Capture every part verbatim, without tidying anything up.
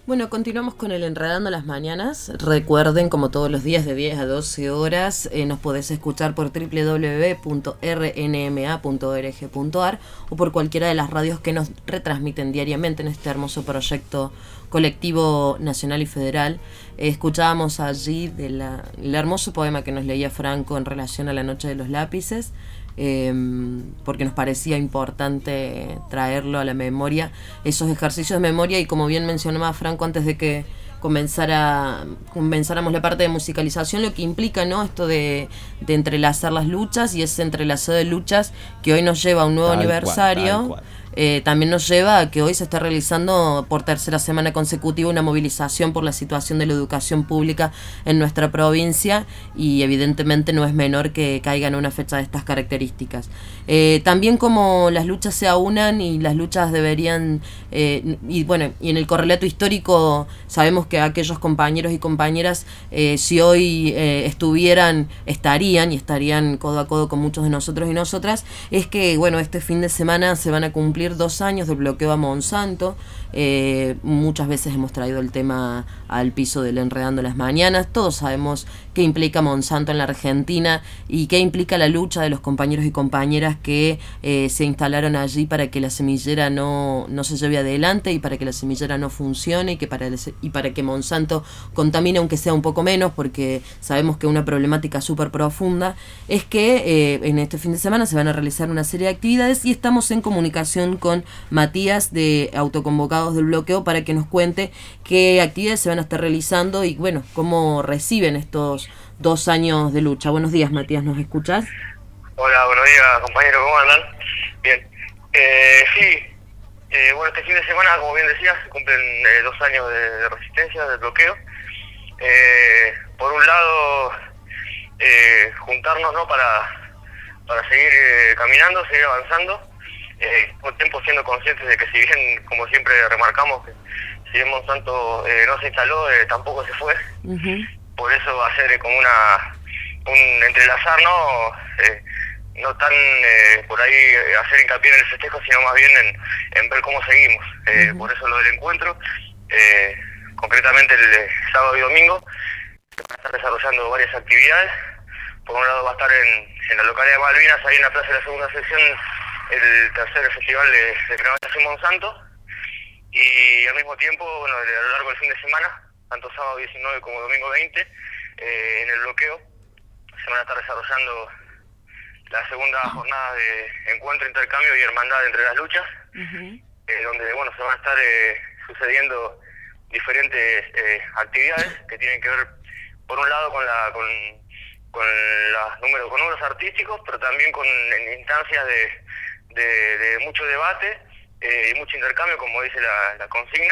Bueno, continuamos con el Enredando las Mañanas. Recuerden, como todos los días de diez a doce horas, eh, nos podés escuchar por doble u doble u doble u punto r n m a punto org punto a r o por cualquiera de las radios que nos retransmiten diariamente en este hermoso proyecto colectivo nacional y federal. Eh, escuchábamos allí de la, el hermoso poema que nos leía Franco en relación a la Noche de los Lápices, eh, porque nos parecía importante traerlo a la memoria, esos ejercicios de memoria, y como bien mencionaba Franco antes de que comenzara, comenzáramos la parte de musicalización, lo que implica, ¿no?, esto de, de entrelazar las luchas, y ese entrelazado de luchas que hoy nos lleva a un nuevo Tal aniversario. cual, tal cual. Eh, también nos lleva a que hoy se está realizando por tercera semana consecutiva una movilización por la situación de la educación pública en nuestra provincia, y evidentemente no es menor que caiga en una fecha de estas características. Eh, también como las luchas se aunan y las luchas deberían, eh, y bueno, y en el correlato histórico sabemos que aquellos compañeros y compañeras, eh, si hoy eh, estuvieran, estarían y estarían codo a codo con muchos de nosotros y nosotras, es que bueno, este fin de semana se van a cumplir dos años del bloqueo a Monsanto. Eh, muchas veces hemos traído el tema al piso del Enredando las Mañanas. Todos sabemos qué implica Monsanto en la Argentina y qué implica la lucha de los compañeros y compañeras que eh, se instalaron allí para que la semillera no, no se lleve adelante, y para que la semillera no funcione, y, que para, el, y para que Monsanto contamine aunque sea un poco menos, porque sabemos que una problemática súper profunda es que eh, en este fin de semana se van a realizar una serie de actividades, y estamos en comunicación con Matías de Autoconvocados del Bloqueo para que nos cuente qué actividades se van a estar realizando y bueno, cómo reciben estos dos años de lucha. Buenos días, Matías, ¿nos escuchás? Hola, buenos días, compañeros, ¿cómo andan? Bien. Eh, sí, eh, bueno, este fin de semana, como bien decías, se cumplen eh, dos años de, de resistencia, de bloqueo. Eh, por un lado, eh, juntarnos, ¿no?, para, para seguir eh, caminando, seguir avanzando. Eh, con tiempo siendo conscientes de que, si bien, como siempre remarcamos, que si bien Monsanto eh, no se instaló, eh, tampoco se fue. Uh-huh. Por eso va a ser eh, como una un entrelazar, ¿no? Eh, no tan eh, por ahí eh, hacer hincapié en el festejo, sino más bien en, en ver cómo seguimos. Eh, uh-huh. Por eso lo del encuentro, eh, concretamente el eh, sábado y domingo, se van a estar desarrollando varias actividades. Por un lado va a estar en, en la localidad de Malvinas, ahí en la plaza de la segunda sección, el tercer festival de, de Primavera Monsanto, y al mismo tiempo, bueno, a lo largo del fin de semana, tanto sábado diecinueve como domingo veinte, eh, en el bloqueo se van a estar desarrollando la segunda jornada de encuentro, intercambio y hermandad entre las luchas, uh-huh. eh, donde bueno, se van a estar eh, sucediendo diferentes eh, actividades que tienen que ver, por un lado, con la con, con los números, con números artísticos, pero también con en instancias de De, de mucho debate eh, y mucho intercambio, como dice la, la consigna.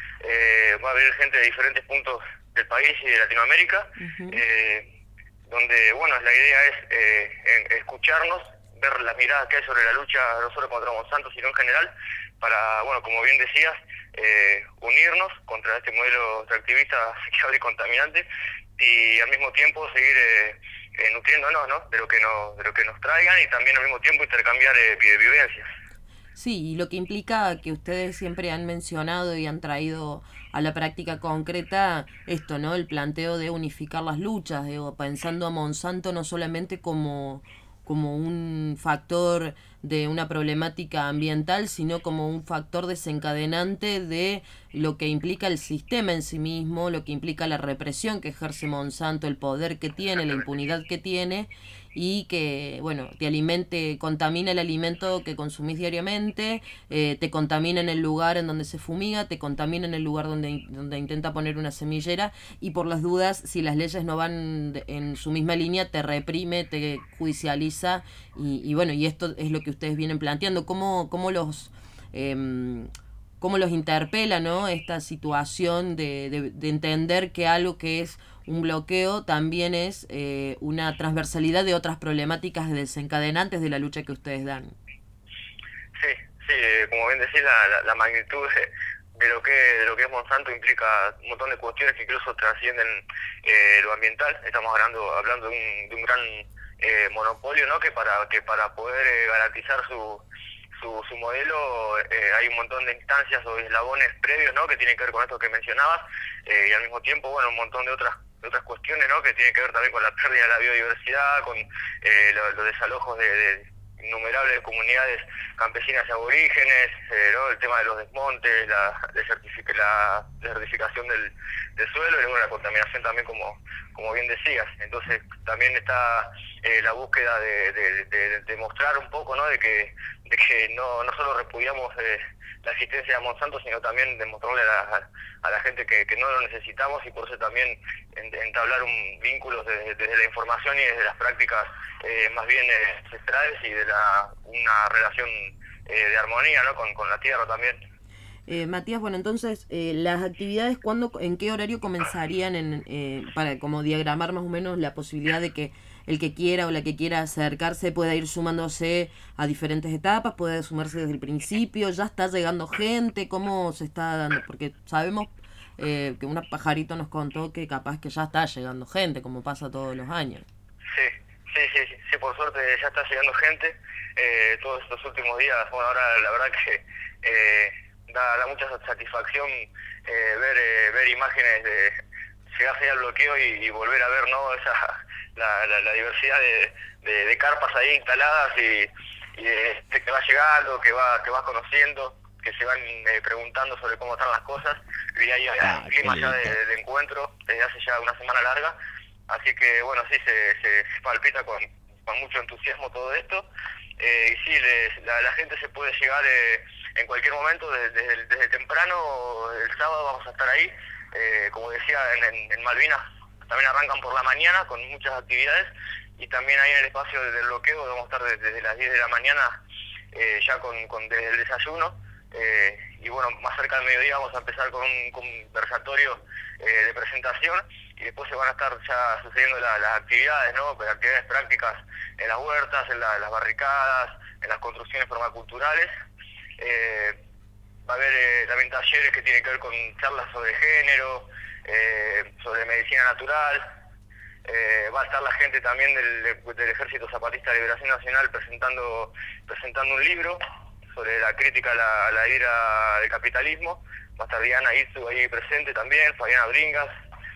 Eh, va a haber gente de diferentes puntos del país y de Latinoamérica, uh-huh. eh, donde, bueno, la idea es eh, escucharnos, ver las miradas que hay sobre la lucha, no solo contra Monsanto, sino en general, para, bueno, como bien decías, eh, unirnos contra este modelo extractivista, saqueador y contaminante, y al mismo tiempo seguir eh, eh, nutriéndonos, ¿no?, de lo que nos, de lo que nos traigan, y también al mismo tiempo intercambiar eh, vivencias. Sí, y lo que implica que ustedes siempre han mencionado y han traído a la práctica concreta esto, ¿no?, el planteo de unificar las luchas, digo, pensando a Monsanto no solamente como, como un factor de una problemática ambiental, sino como un factor desencadenante de lo que implica el sistema en sí mismo, lo que implica la represión que ejerce Monsanto, el poder que tiene, la impunidad que tiene, y que, bueno, te alimente, contamina el alimento que consumís diariamente, eh, te contamina en el lugar en donde se fumiga, te contamina en el lugar donde, donde intenta poner una semillera, y por las dudas, si las leyes no van de, en su misma línea, te reprime, te judicializa, y, y bueno, y esto es lo que ustedes vienen planteando. ¿Cómo, cómo los... Eh, cómo los interpela, ¿no?, esta situación de, de, de entender que algo que es un bloqueo también es eh, una transversalidad de otras problemáticas desencadenantes de la lucha que ustedes dan? Sí, sí, como bien decís, la, la, la magnitud de, de lo que de lo que es Monsanto implica un montón de cuestiones que incluso trascienden eh, lo ambiental. Estamos hablando hablando de un, de un gran eh, monopolio, ¿no?, que para que para poder eh, garantizar su su, su modelo, eh, hay un montón de instancias o eslabones previos, ¿no?, que tienen que ver con esto que mencionabas, eh, y al mismo tiempo, bueno, un montón de otras de otras cuestiones, ¿no?, que tienen que ver también con la pérdida de la biodiversidad, con eh, los, los desalojos de, de innumerables comunidades campesinas y aborígenes, eh, ¿no?, el tema de los desmontes, la, desertific la desertificación del, del suelo y bueno, la contaminación también, como, como bien decías. Entonces también está eh, la búsqueda de, de, de, de mostrar un poco, ¿no?, de que, de que no, no solo repudiamos eh, la existencia de Monsanto, sino también demostrarle a la, a la gente que, que no lo necesitamos, y por eso también entablar un vínculo desde, desde la información y desde las prácticas eh, más bien eh, ancestrales, y de la una relación eh, de armonía, ¿no?, con, con la tierra también. Eh, Matías, bueno, entonces, eh, las actividades, ¿cuándo, en qué horario comenzarían, en, eh, para como diagramar más o menos la posibilidad de que el que quiera o la que quiera acercarse pueda ir sumándose a diferentes etapas, puede sumarse desde el principio? ¿Ya está llegando gente? ¿Cómo se está dando? Porque sabemos eh, que un pajarito nos contó que capaz que ya está llegando gente, como pasa todos los años. Sí, sí, sí, sí, sí, por suerte ya está llegando gente. Eh, todos estos últimos días, bueno, ahora la verdad que eh, da, da mucha satisfacción eh, ver eh, ver imágenes de llegarse al bloqueo y, y volver a ver, ¿no?, esa la, la, la diversidad de, de, de carpas ahí instaladas, y, y de, de que va llegando, que va que va conociendo, que se van eh, preguntando sobre cómo están las cosas, y hay ah, un clima ya de, de encuentro desde hace ya una semana larga, así que bueno, sí, se, se palpita con, con mucho entusiasmo todo esto. Eh, y sí, les, la, la gente se puede llegar eh, en cualquier momento, desde, desde, desde temprano. El sábado vamos a estar ahí, eh, como decía, en, en, en Malvinas también arrancan por la mañana con muchas actividades, y también ahí en el espacio del bloqueo vamos a estar desde, desde las diez de la mañana eh, ya con, con desde el desayuno, eh, y bueno, más cerca del mediodía vamos a empezar con un conversatorio eh, de presentación, y después se van a estar ya sucediendo la, las actividades, ¿no?, actividades prácticas en las huertas, en, la, en las barricadas, en las construcciones permaculturales. Eh, va a haber eh, también talleres que tienen que ver con charlas sobre género, eh, sobre medicina natural. Eh, va a estar la gente también del, del Ejército Zapatista de Liberación Nacional presentando presentando un libro sobre la crítica a la, a la ira del capitalismo. Va a estar Diana Itzu ahí presente también, Fabiana Bringas.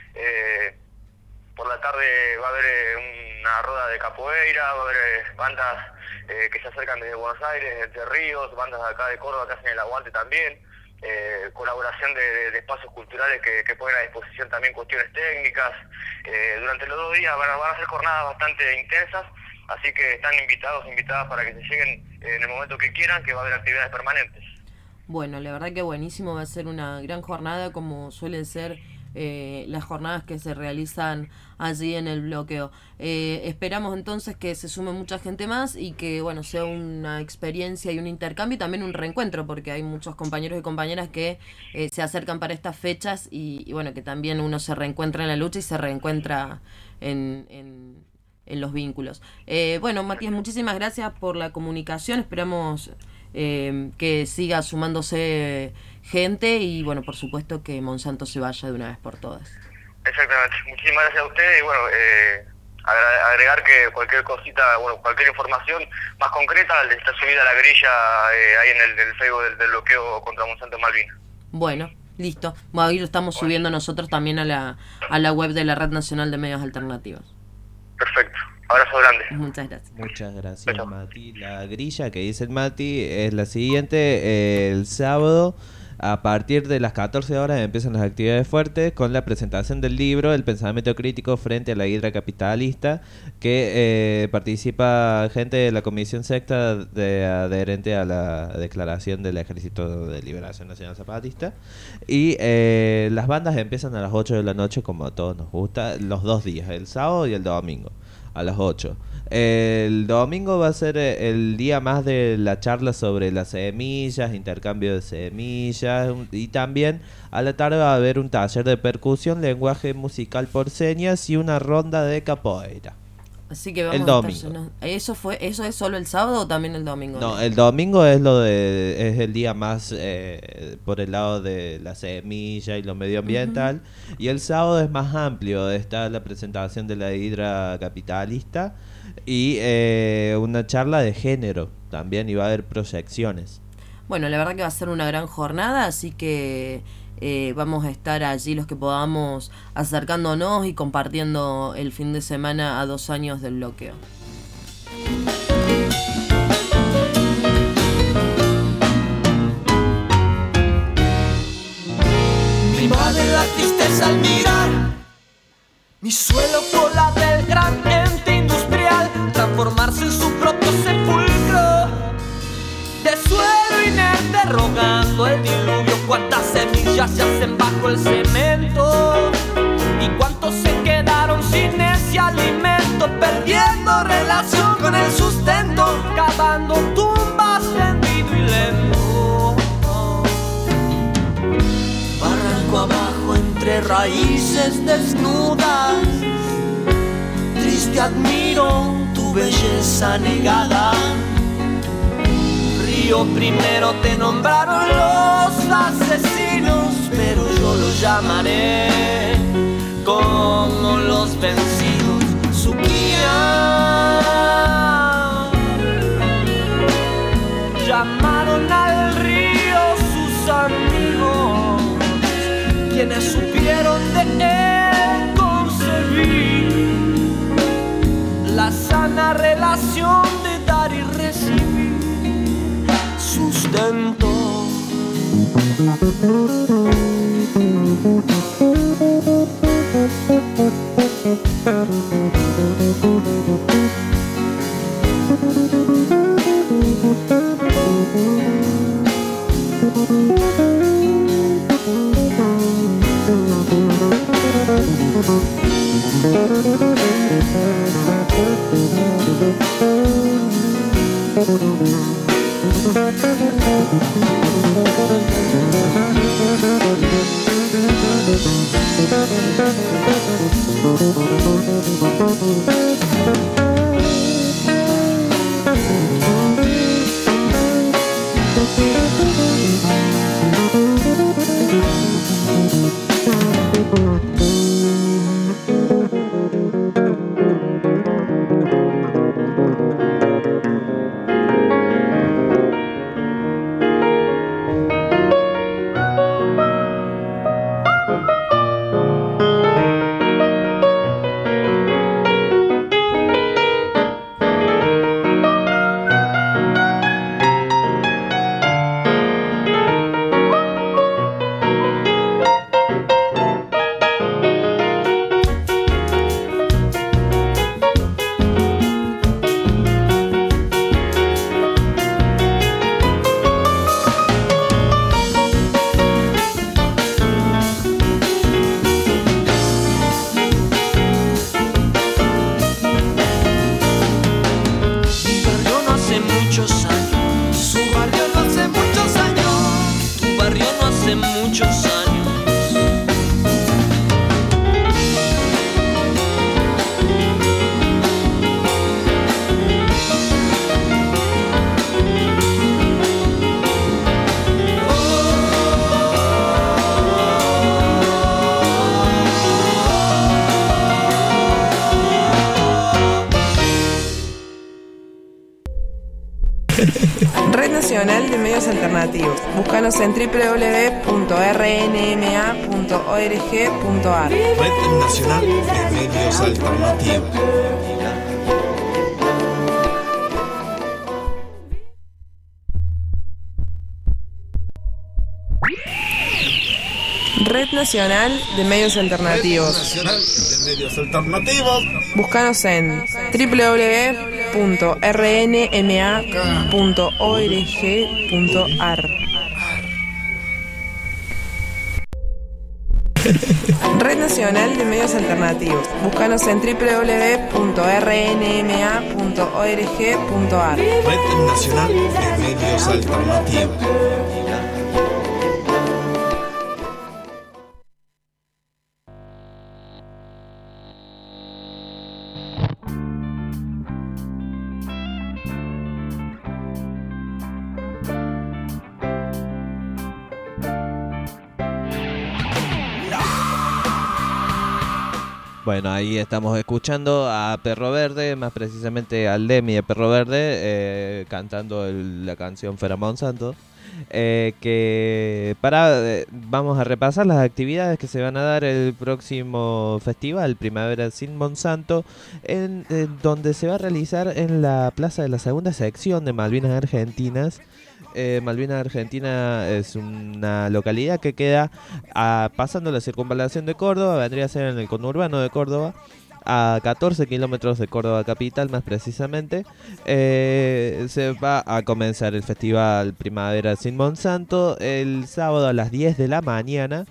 Eh, por la tarde va a haber eh, una rueda de capoeira, va a haber eh, bandas eh, que se acercan desde Buenos Aires, de Entre Ríos, bandas de acá de Córdoba que hacen el aguante también, eh, colaboración de, de, de espacios culturales que, que ponen a disposición también cuestiones técnicas. Eh, durante los dos días van a, van a ser jornadas bastante intensas, así que están invitados, invitadas para que se lleguen en el momento que quieran, que va a haber actividades permanentes. Bueno, la verdad que buenísimo, va a ser una gran jornada, como suelen ser eh, las jornadas que se realizan allí en el bloqueo. Eh, esperamos entonces que se sume mucha gente más y que bueno sea una experiencia y un intercambio y también un reencuentro, porque hay muchos compañeros y compañeras que eh, se acercan para estas fechas y, y bueno, que también uno se reencuentra en la lucha y se reencuentra en... en en los vínculos. Eh, bueno, Matías, muchísimas gracias por la comunicación. Esperamos eh, que siga sumándose gente y, bueno, por supuesto que Monsanto se vaya de una vez por todas. Exactamente. Muchísimas gracias a ustedes y, bueno, eh, agregar que cualquier cosita, bueno, cualquier información más concreta está subida a la grilla eh, ahí en el, el Facebook del, del bloqueo contra Monsanto Malvinas. Bueno, listo. Bueno, ahí lo estamos bueno. subiendo nosotros también a la, a la web de la Red Nacional de Medios Alternativos. Perfecto. Abrazo grande. Muchas gracias. Muchas gracias, Chau. Mati. La grilla que dice el Mati es la siguiente. El sábado, a partir de las catorce horas, empiezan las actividades fuertes con la presentación del libro El pensamiento crítico frente a la hidra capitalista, que eh, participa gente de la Comisión Sexta de, adherente a la Declaración del Ejército de Liberación Nacional Zapatista. Y eh, las bandas empiezan a las ocho de la noche, como a todos nos gusta, los dos días, el sábado y el domingo, a las ocho. El domingo va a ser el día más de la charla sobre las semillas, intercambio de semillas, y también a la tarde va a haber un taller de percusión, lenguaje musical por señas y una ronda de capoeira. Así que vamos el domingo. A estar, ¿Eso fue, eso es solo el sábado o también el domingo? No, el domingo es lo de es el día más eh, por el lado de la semilla y lo medioambiental, uh-huh. Y el sábado es más amplio, está la presentación de la hidra capitalista y eh, una charla de género también, y va a haber proyecciones. Bueno, la verdad que va a ser una gran jornada, así que eh, vamos a estar allí los que podamos, acercándonos y compartiendo el fin de semana a dos años del bloqueo. Me invade la tristeza al mirar mi suelo con la del gran ente industrial transformarse en su propio sepulcro de suelo inerte, rogando el diluvio. Cuántas semillas yacen bajo el cemento y cuántos se quedaron sin ese alimento, perdiendo relación con el sustento, cavando tumbas tendido y lento, barranco abajo entre raíces desnudas. Triste admiro tu belleza negada. Río primero te nombraron los asesinos, pero yo los llamaré como los vencidos. Suquía, llamaron al río sus amigos, quienes supieron de él concebir la sana relación de dar y recibir sustento. Red Nacional de Medios Alternativos. Búscanos en doble u doble u doble u punto r n m a punto org punto a r. Red Nacional de Medios Alternativos. Red Nacional de Medios Alternativos. Red Nacional de Medios Alternativos. Búscanos en doble u doble u doble u punto r n m a punto org punto a r. Red Nacional de Medios Alternativos. Búscanos en doble u doble u doble u punto r n m a punto org punto a r. Red Nacional de Medios Alternativos. Bueno, ahí estamos escuchando a Perro Verde, más precisamente al Demi de Perro Verde, eh, cantando el- la canción Fera Monsanto. Eh, que para eh, vamos a repasar las actividades que se van a dar el próximo festival Primavera sin Monsanto, en, en donde se va a realizar en la plaza de la segunda sección de Malvinas Argentinas. Eh, Malvinas Argentina es una localidad que queda ah, pasando la circunvalación de Córdoba, vendría a ser en el conurbano de Córdoba, a catorce kilómetros de Córdoba capital más precisamente. Eh, se va a comenzar el festival Primavera sin Monsanto el sábado a las diez de la mañana.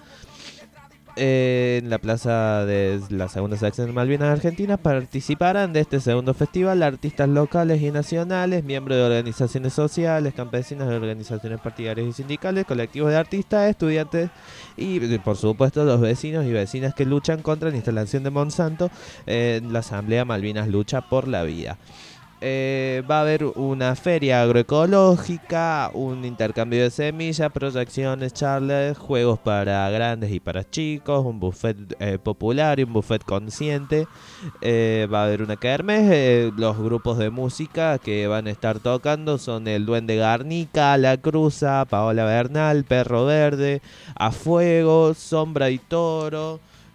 Eh, en la plaza de la segunda sección de Malvinas Argentinas participarán de este segundo festival artistas locales y nacionales, miembros de organizaciones sociales, campesinas, de organizaciones partidarias y sindicales, colectivos de artistas, estudiantes y por supuesto los vecinos y vecinas que luchan contra la instalación de Monsanto en la Asamblea Malvinas Lucha por la Vida. Eh, va a haber una feria agroecológica, un intercambio de semillas, proyecciones, charlas, juegos para grandes y para chicos, un buffet eh, popular y un buffet consciente. Eh, va a haber una kermés. Eh, los grupos de música que van a estar tocando son el Duende Garnica, La Cruza, Paola Bernal, Perro Verde, A Fuego, Sombra y Toro.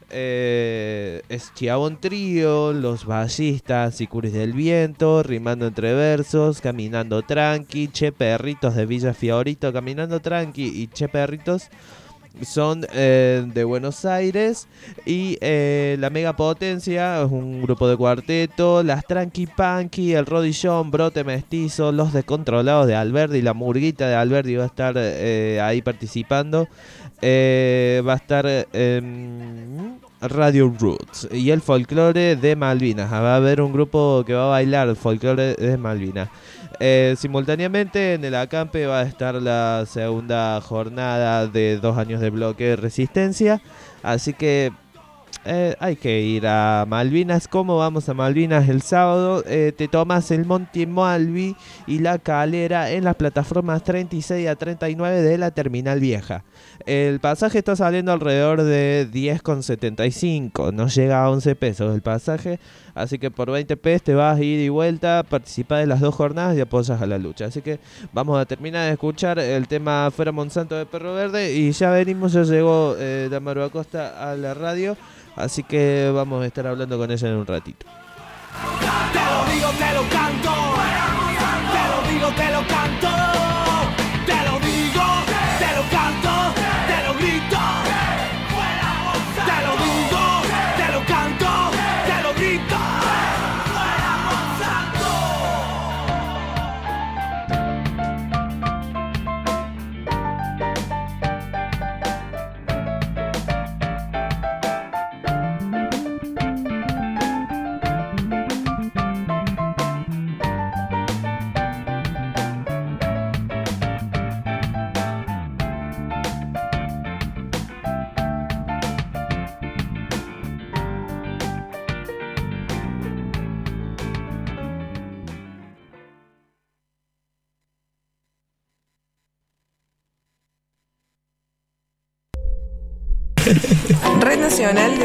Eh, Esquiabón Trío, Los Ballistas, Sicuris del Viento, Rimando entre Versos, Caminando Tranqui, Che Perritos de Villa Fiorito, Caminando Tranqui y Che Perritos son eh, de Buenos Aires. Y eh, La Mega Potencia es un grupo de cuarteto, Las Tranqui Punky, El Rodillón, Brote Mestizo, Los Descontrolados de Alberdi, La Murguita de Alberdi va a estar eh, ahí participando. Eh, va a estar eh, Radio Roots y el folclore de Malvinas. Va a haber un grupo que va a bailar el folclore de Malvinas. Eh, simultáneamente en el acampe va a estar la segunda jornada de dos años de bloque de resistencia. Así que eh, hay que ir a Malvinas. ¿Cómo vamos a Malvinas el sábado? Eh, te tomas el Monte Malvi y la Calera en las plataformas treinta y seis a treinta y nueve de la Terminal Vieja. El pasaje está saliendo alrededor de diez con setenta y cinco, no llega a once pesos el pasaje, así que por veinte pesos te vas ida y vuelta, participás de las dos jornadas y apoyas a la lucha. Así que vamos a terminar de escuchar el tema Fuera Monsanto de Perro Verde y ya venimos, ya llegó eh, Damaru Acosta a la radio, así que vamos a estar hablando con ella en un ratito. Te lo digo, te lo canto. Te lo digo, te lo canto. Te lo digo, te lo canto. Te lo grito. Te lo digo, te lo canto. Te lo grito. Fuera Monsanto. Red Nacional de